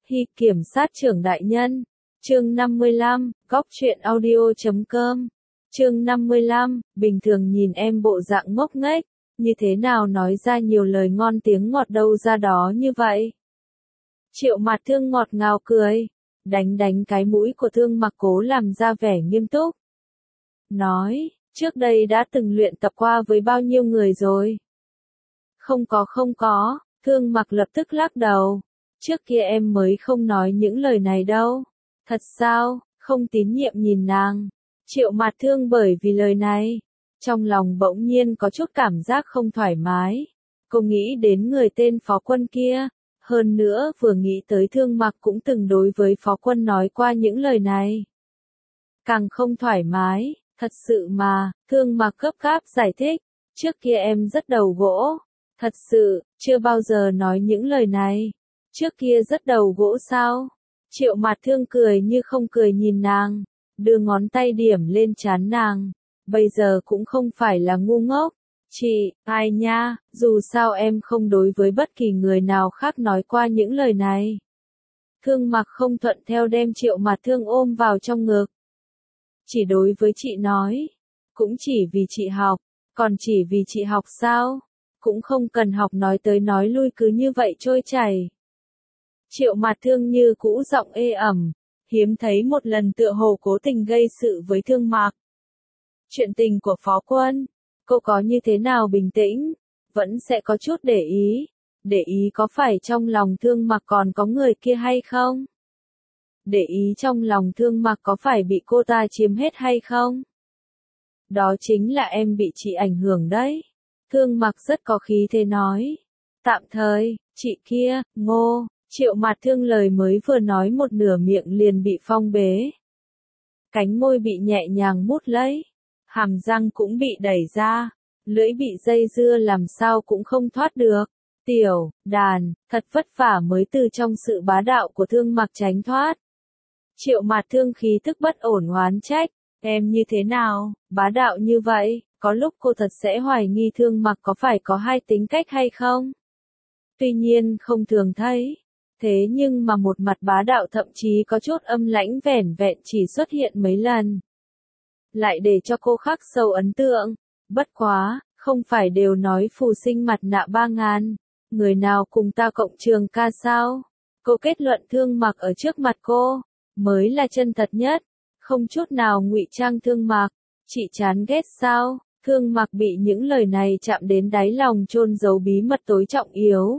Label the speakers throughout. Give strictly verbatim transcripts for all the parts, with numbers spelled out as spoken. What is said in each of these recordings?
Speaker 1: Hi kiểm sát trưởng đại nhân. Chương năm mươi lăm, góc truyện audio chấm com. Chương năm mươi lăm, bình thường nhìn em bộ dạng ngốc nghếch, như thế nào nói ra nhiều lời ngon tiếng ngọt đâu ra đó như vậy. Triệu Mạt Thương ngọt ngào cười, đánh đánh cái mũi của Thương Mặc cố làm ra vẻ nghiêm túc. Nói, trước đây đã từng luyện tập qua với bao nhiêu người rồi? Không có không có, Thương Mặc lập tức lắc đầu. Trước kia em mới không nói những lời này đâu. Thật sao, không tín nhiệm nhìn nàng. Triệu Mạt Thương bởi vì lời này, trong lòng bỗng nhiên có chút cảm giác không thoải mái. Cô nghĩ đến người tên Phó Quân kia, hơn nữa vừa nghĩ tới Thương Mặc cũng từng đối với Phó Quân nói qua những lời này. Càng không thoải mái, thật sự mà, Thương Mặc gấp gáp giải thích, trước kia em rất đầu gỗ, thật sự, chưa bao giờ nói những lời này. Trước kia rất đầu gỗ sao? Triệu Mạt Thương cười như không cười nhìn nàng, đưa ngón tay điểm lên trán nàng. Bây giờ cũng không phải là ngu ngốc. Chị, ai nha, dù sao em không đối với bất kỳ người nào khác nói qua những lời này. Thương Mặc không thuận theo đem Triệu Mạt Thương ôm vào trong ngực. Chỉ đối với chị nói, cũng chỉ vì chị học, còn chỉ vì chị học sao? Cũng không cần học nói tới nói lui cứ như vậy trôi chảy. Triệu Mạt Thương như cũ giọng ê ẩm, hiếm thấy một lần tựa hồ cố tình gây sự với Thương Mặc. Chuyện tình của Phó Quân, cô có như thế nào bình tĩnh, vẫn sẽ có chút để ý. Để ý có phải trong lòng Thương Mặc còn có người kia hay không? Để ý trong lòng Thương Mặc có phải bị cô ta chiếm hết hay không? Đó chính là em bị chị ảnh hưởng đấy. Thương Mặc rất có khí thế nói. Tạm thời, chị kia, ngô. Triệu Mạt Thương lời mới vừa nói một nửa miệng liền bị phong bế. Cánh môi bị nhẹ nhàng mút lấy. Hàm răng cũng bị đẩy ra. Lưỡi bị dây dưa làm sao cũng không thoát được. Tiểu, đàn, thật vất vả mới từ trong sự bá đạo của Thương Mặc tránh thoát. Triệu Mạt Thương khí tức bất ổn oán trách. Em như thế nào, bá đạo như vậy, có lúc cô thật sẽ hoài nghi Thương Mặc có phải có hai tính cách hay không? Tuy nhiên không thường thấy. Thế nhưng mà một mặt bá đạo thậm chí có chút âm lãnh vẻn vẹn chỉ xuất hiện mấy lần. Lại để cho cô khắc sâu ấn tượng. Bất quá, không phải đều nói phù sinh mặt nạ ba ngàn. Người nào cùng ta cộng trường ca sao? Cô kết luận Thương Mặc ở trước mặt cô, mới là chân thật nhất. Không chút nào ngụy trang Thương Mặc. Chị chán ghét sao? Thương Mặc bị những lời này chạm đến đáy lòng chôn giấu bí mật tối trọng yếu.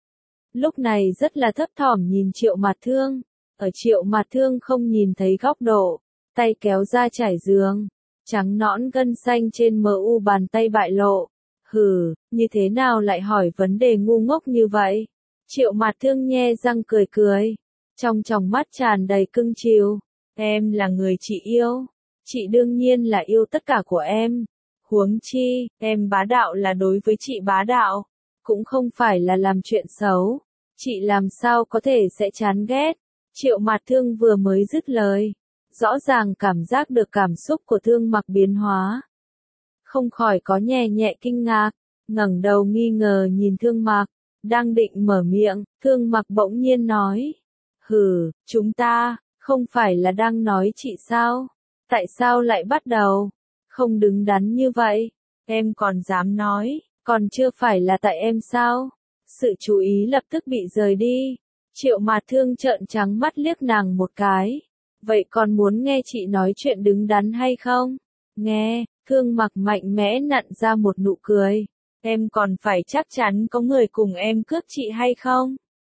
Speaker 1: Lúc này rất là thấp thỏm nhìn Triệu Mạt Thương. Ở Triệu Mạt Thương không nhìn thấy góc độ, tay kéo ra trải giường, trắng nõn gân xanh trên mờ u bàn tay bại lộ. Hừ, như thế nào lại hỏi vấn đề ngu ngốc như vậy? Triệu Mạt Thương nhe răng cười cười, trong tròng mắt tràn đầy cưng chiều. Em là người chị yêu, chị đương nhiên là yêu tất cả của em. Huống chi, em bá đạo là đối với chị bá đạo, cũng không phải là làm chuyện xấu. Chị làm sao có thể sẽ chán ghét. Triệu Mạt Thương vừa mới dứt lời, rõ ràng cảm giác được cảm xúc của Thương Mặc biến hóa. Không khỏi có nhẹ nhẹ kinh ngạc, ngẩng đầu nghi ngờ nhìn Thương Mặc, đang định mở miệng, Thương Mặc bỗng nhiên nói. Hừ, chúng ta, không phải là đang nói chị sao? Tại sao lại bắt đầu? Không đứng đắn như vậy, em còn dám nói, còn chưa phải là tại em sao? Sự chú ý lập tức bị rời đi. Triệu Mạt Thương trợn trắng mắt liếc nàng một cái. Vậy còn muốn nghe chị nói chuyện đứng đắn hay không? Nghe, Thương Mặc mạnh mẽ nặn ra một nụ cười. Em còn phải chắc chắn có người cùng em cướp chị hay không?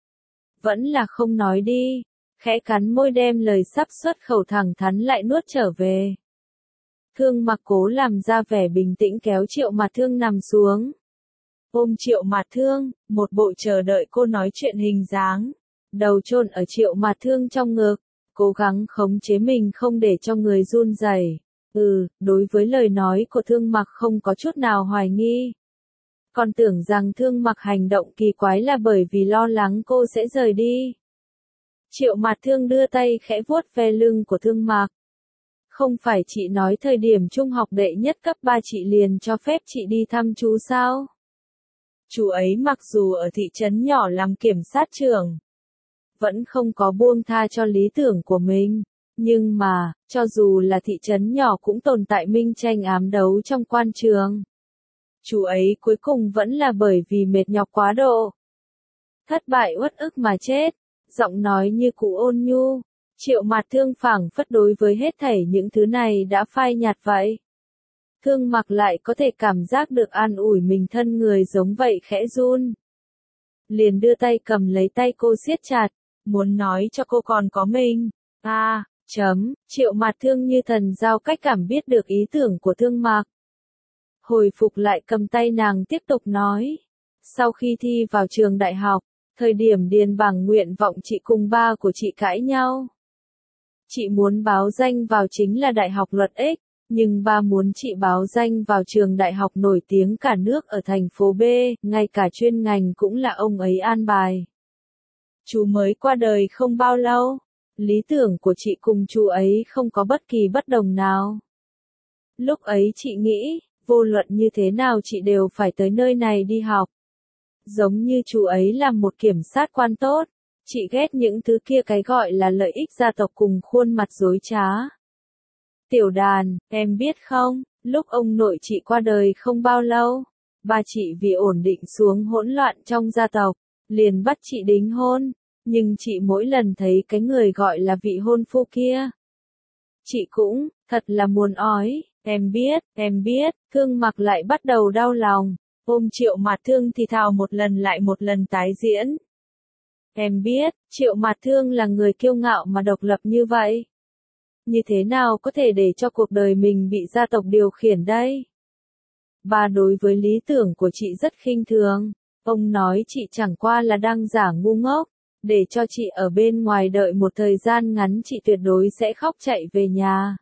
Speaker 1: Vẫn là không nói đi. Khẽ cắn môi đem lời sắp xuất khẩu thẳng thắn lại nuốt trở về. Thương Mặc cố làm ra vẻ bình tĩnh kéo Triệu Mạt Thương nằm xuống. Ôm Triệu Mạt Thương, một bộ chờ đợi cô nói chuyện hình dáng. Đầu chôn ở Triệu Mạt Thương trong ngực, cố gắng khống chế mình không để cho người run rẩy. Ừ, đối với lời nói của Thương Mặc không có chút nào hoài nghi. Còn tưởng rằng Thương Mặc hành động kỳ quái là bởi vì lo lắng cô sẽ rời đi. Triệu Mạt Thương đưa tay khẽ vuốt ve lưng của Thương Mặc. Không phải chị nói thời điểm trung học đệ nhất cấp ba chị liền cho phép chị đi thăm chú sao? Chú ấy mặc dù ở thị trấn nhỏ làm kiểm sát trưởng, vẫn không có buông tha cho lý tưởng của mình. Nhưng mà, cho dù là thị trấn nhỏ cũng tồn tại minh tranh ám đấu trong quan trường. Chú ấy cuối cùng vẫn là bởi vì mệt nhọc quá độ. Thất bại uất ức mà chết, giọng nói như cụ ôn nhu. Triệu Mạt Thương phảng phất đối với hết thảy những thứ này đã phai nhạt vậy. Thương Mặc lại có thể cảm giác được an ủi mình, thân người giống vậy khẽ run. Liền đưa tay cầm lấy tay cô siết chặt, muốn nói cho cô còn có mình. À, chấm, Triệu Mạt Thương như thần giao cách cảm biết được ý tưởng của Thương Mặc. Hồi phục lại cầm tay nàng tiếp tục nói. Sau khi thi vào trường đại học, thời điểm điền bảng nguyện vọng chị cùng ba của chị cãi nhau. Chị muốn báo danh vào chính là Đại học Luật X, nhưng ba muốn chị báo danh vào trường đại học nổi tiếng cả nước ở thành phố B, ngay cả chuyên ngành cũng là ông ấy an bài. Chú mới qua đời không bao lâu, lý tưởng của chị cùng chú ấy không có bất kỳ bất đồng nào. Lúc ấy chị nghĩ, vô luận như thế nào chị đều phải tới nơi này đi học. Giống như chú ấy là một kiểm sát quan tốt, chị ghét những thứ kia cái gọi là lợi ích gia tộc cùng khuôn mặt dối trá. Tiểu Đàn, em biết không, lúc ông nội chị qua đời không bao lâu, ba chị vì ổn định xuống hỗn loạn trong gia tộc, liền bắt chị đính hôn, nhưng chị mỗi lần thấy cái người gọi là vị hôn phu kia. Chị cũng, thật là muốn ói, em biết, em biết, Thương Mặc lại bắt đầu đau lòng, ôm Triệu Mạt Thương thì thào một lần lại một lần tái diễn. Em biết, Triệu Mạt Thương là người kiêu ngạo mà độc lập như vậy. Như thế nào có thể để cho cuộc đời mình bị gia tộc điều khiển đây? Ba đối với lý tưởng của chị rất khinh thường. Ông nói chị chẳng qua là đang giả ngu ngốc, để cho chị ở bên ngoài đợi một thời gian ngắn chị tuyệt đối sẽ khóc chạy về nhà.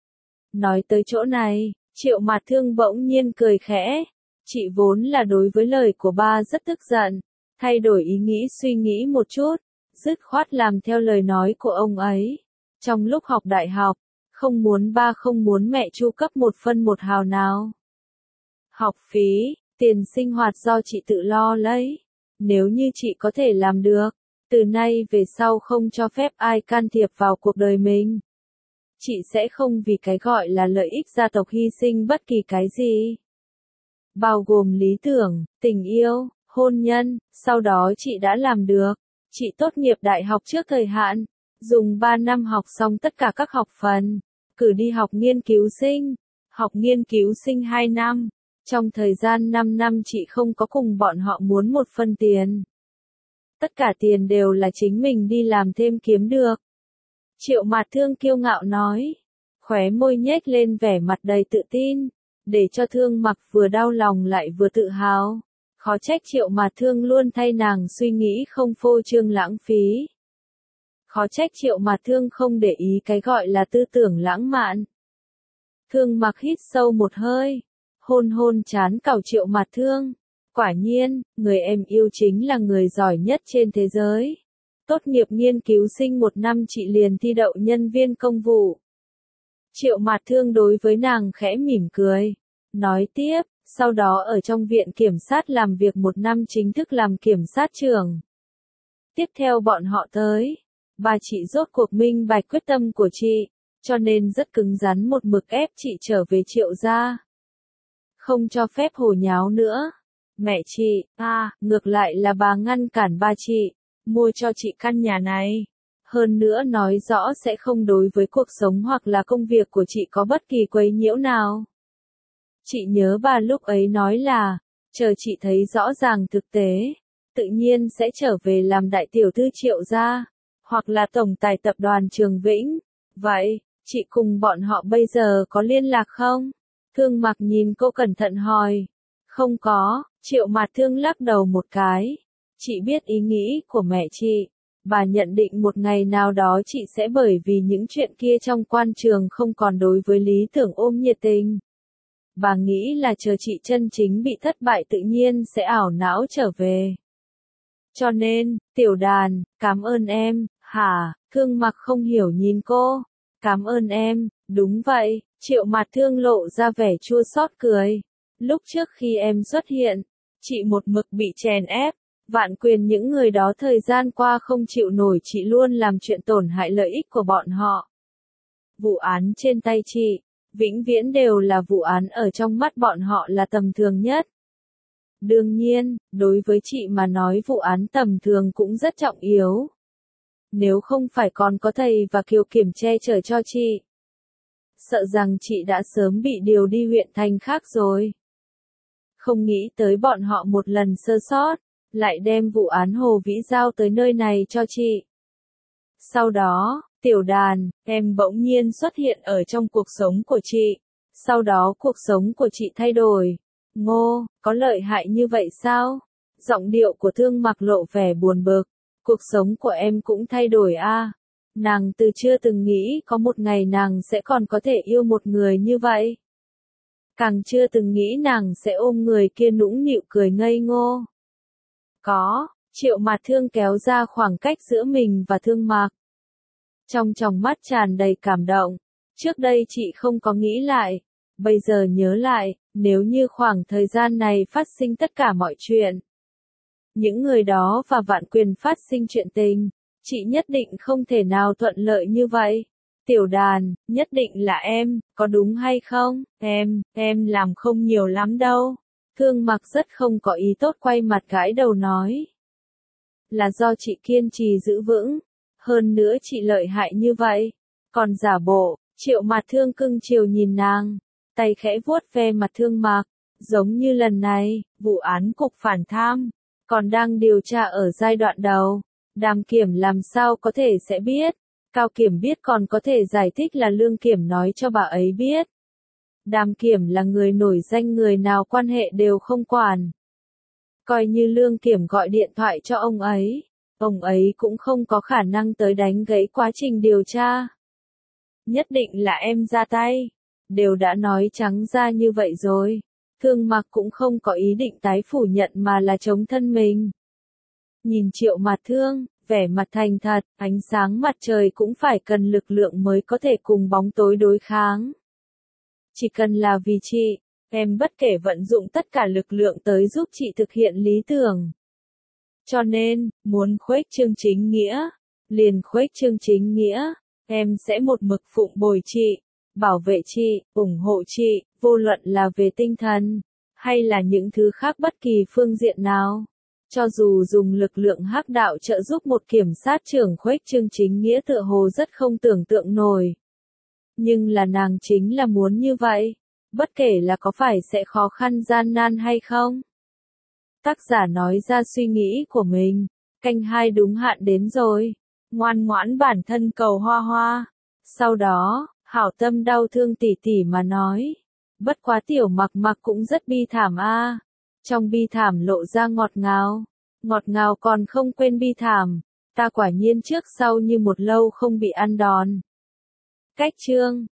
Speaker 1: Nói tới chỗ này, Triệu Mạt Thương bỗng nhiên cười khẽ. Chị vốn là đối với lời của ba rất tức giận, thay đổi ý nghĩ suy nghĩ một chút, dứt khoát làm theo lời nói của ông ấy. Trong lúc học đại học, không muốn ba không muốn mẹ chu cấp một phân một hào nào. Học phí, tiền sinh hoạt do chị tự lo lấy. Nếu như chị có thể làm được, từ nay về sau không cho phép ai can thiệp vào cuộc đời mình. Chị sẽ không vì cái gọi là lợi ích gia tộc hy sinh bất kỳ cái gì. Bao gồm lý tưởng, tình yêu, hôn nhân, sau đó chị đã làm được. Chị tốt nghiệp đại học trước thời hạn, dùng ba năm học xong tất cả các học phần, cử đi học nghiên cứu sinh, học nghiên cứu sinh hai năm. Trong thời gian năm năm chị không có cùng bọn họ muốn một phân tiền. Tất cả tiền đều là chính mình đi làm thêm kiếm được. Triệu Mạt Thương kiêu ngạo nói, khóe môi nhếch lên vẻ mặt đầy tự tin, để cho Thương Mặc vừa đau lòng lại vừa tự hào. Khó trách Triệu Mạt Thương luôn thay nàng suy nghĩ không phô trương lãng phí. Khó trách Triệu Mạt Thương không để ý cái gọi là tư tưởng lãng mạn. Thương Mặc hít sâu một hơi, hôn hôn trán cằm Triệu Mạt Thương. Quả nhiên, người em yêu chính là người giỏi nhất trên thế giới. Tốt nghiệp nghiên cứu sinh một năm chị liền thi đậu nhân viên công vụ. Triệu Mạt Thương đối với nàng khẽ mỉm cười, nói tiếp, sau đó ở trong viện kiểm sát làm việc một năm chính thức làm kiểm sát trưởng. Tiếp theo bọn họ tới, bà chị rốt cuộc minh bạch quyết tâm của chị, cho nên rất cứng rắn một mực ép chị trở về Triệu gia. Không cho phép hồ nháo nữa. Mẹ chị, à, ngược lại là bà ngăn cản ba chị, mua cho chị căn nhà này. Hơn nữa nói rõ sẽ không đối với cuộc sống hoặc là công việc của chị có bất kỳ quấy nhiễu nào. Chị nhớ bà lúc ấy nói là, chờ chị thấy rõ ràng thực tế, tự nhiên sẽ trở về làm đại tiểu thư Triệu gia, hoặc là tổng tài tập đoàn Trường Vĩnh. Vậy, chị cùng bọn họ bây giờ có liên lạc không? Thương Mặc nhìn cô cẩn thận hỏi. Không có, Triệu Mạt Thương lắc đầu một cái. Chị biết ý nghĩ của mẹ chị. Bà nhận định một ngày nào đó chị sẽ bởi vì những chuyện kia trong quan trường không còn đối với lý tưởng ôm nhiệt tình. Bà nghĩ là chờ chị chân chính bị thất bại tự nhiên sẽ ảo não trở về. Cho nên, Tiểu Đàn, cảm ơn em. Hả? Thương Mặc không hiểu nhìn cô. Cảm ơn em. Đúng vậy. Triệu Mạt Thương lộ ra vẻ chua xót cười. Lúc trước khi em xuất hiện, chị một mực bị chèn ép, Vạn Quyền những người đó thời gian qua không chịu nổi chị luôn làm chuyện tổn hại lợi ích của bọn họ. Vụ án trên tay chị, vĩnh viễn đều là vụ án ở trong mắt bọn họ là tầm thường nhất. Đương nhiên, đối với chị mà nói vụ án tầm thường cũng rất trọng yếu. Nếu không phải còn có thầy và Kiều Kiểm che chở cho chị, sợ rằng chị đã sớm bị điều đi huyện thành khác rồi. Không nghĩ tới bọn họ một lần sơ sót, lại đem vụ án Hồ Vĩ giao tới nơi này cho chị. Sau đó, Tiểu Đàn, em bỗng nhiên xuất hiện ở trong cuộc sống của chị. Sau đó cuộc sống của chị thay đổi. Ngô, có lợi hại như vậy sao? Giọng điệu của Thương Mặc lộ vẻ buồn bực. Cuộc sống của em cũng thay đổi a. À? Nàng từ chưa từng nghĩ có một ngày nàng sẽ còn có thể yêu một người như vậy. Càng chưa từng nghĩ nàng sẽ ôm người kia nũng nịu cười ngây ngô. Có, Triệu Mạt Thương kéo ra khoảng cách giữa mình và Thương Mặc. Trong tròng mắt tràn đầy cảm động. Trước đây chị không có nghĩ lại. Bây giờ nhớ lại, nếu như khoảng thời gian này phát sinh tất cả mọi chuyện. Những người đó và Vạn Quyền phát sinh chuyện tình, chị nhất định không thể nào thuận lợi như vậy. Tiểu Đàn, nhất định là em, có đúng hay không? Em, em làm không nhiều lắm đâu. Thương Mặc rất không có ý tốt quay mặt gãi đầu nói. Là do chị kiên trì giữ vững. Hơn nữa chị lợi hại như vậy. Còn giả bộ, Triệu Mạt Thương cưng chiều nhìn nàng. Tay khẽ vuốt ve mặt Thương Mặc. Giống như lần này, vụ án cục phản tham. Còn đang điều tra ở giai đoạn đầu. Đàm Kiểm làm sao có thể sẽ biết. Cao Kiểm biết còn có thể giải thích là Lương Kiểm nói cho bà ấy biết. Đàm Kiểm là người nổi danh, người nào quan hệ đều không quản. Coi như Lương Kiểm gọi điện thoại cho ông ấy, ông ấy cũng không có khả năng tới đánh gãy quá trình điều tra. Nhất định là em ra tay. Đều đã nói trắng ra như vậy rồi. Thương Mặc cũng không có ý định tái phủ nhận mà là chống thân mình. Nhìn Triệu Mạt Thương, vẻ mặt thành thật, ánh sáng mặt trời cũng phải cần lực lượng mới có thể cùng bóng tối đối kháng. Chỉ cần là vì chị, em bất kể vận dụng tất cả lực lượng tới giúp chị thực hiện lý tưởng. Cho nên, muốn khuếch trương chính nghĩa, liền khuếch trương chính nghĩa, em sẽ một mực phụng bồi chị, bảo vệ chị, ủng hộ chị, vô luận là về tinh thần, hay là những thứ khác bất kỳ phương diện nào. Cho dù dùng lực lượng hắc đạo trợ giúp một kiểm sát trưởng khuếch trương chính nghĩa tựa hồ rất không tưởng tượng nổi. Nhưng là nàng chính là muốn như vậy, bất kể là có phải sẽ khó khăn gian nan hay không. Tác giả nói ra suy nghĩ của mình, canh hai đúng hạn đến rồi, ngoan ngoãn bản thân cầu hoa hoa. Sau đó, hảo tâm đau thương tỉ tỉ mà nói, bất quá Tiểu Mặc Mặc cũng rất bi thảm a. Trong bi thảm lộ ra ngọt ngào, ngọt ngào còn không quên bi thảm, ta quả nhiên trước sau như một lâu không bị ăn đòn. Cách chương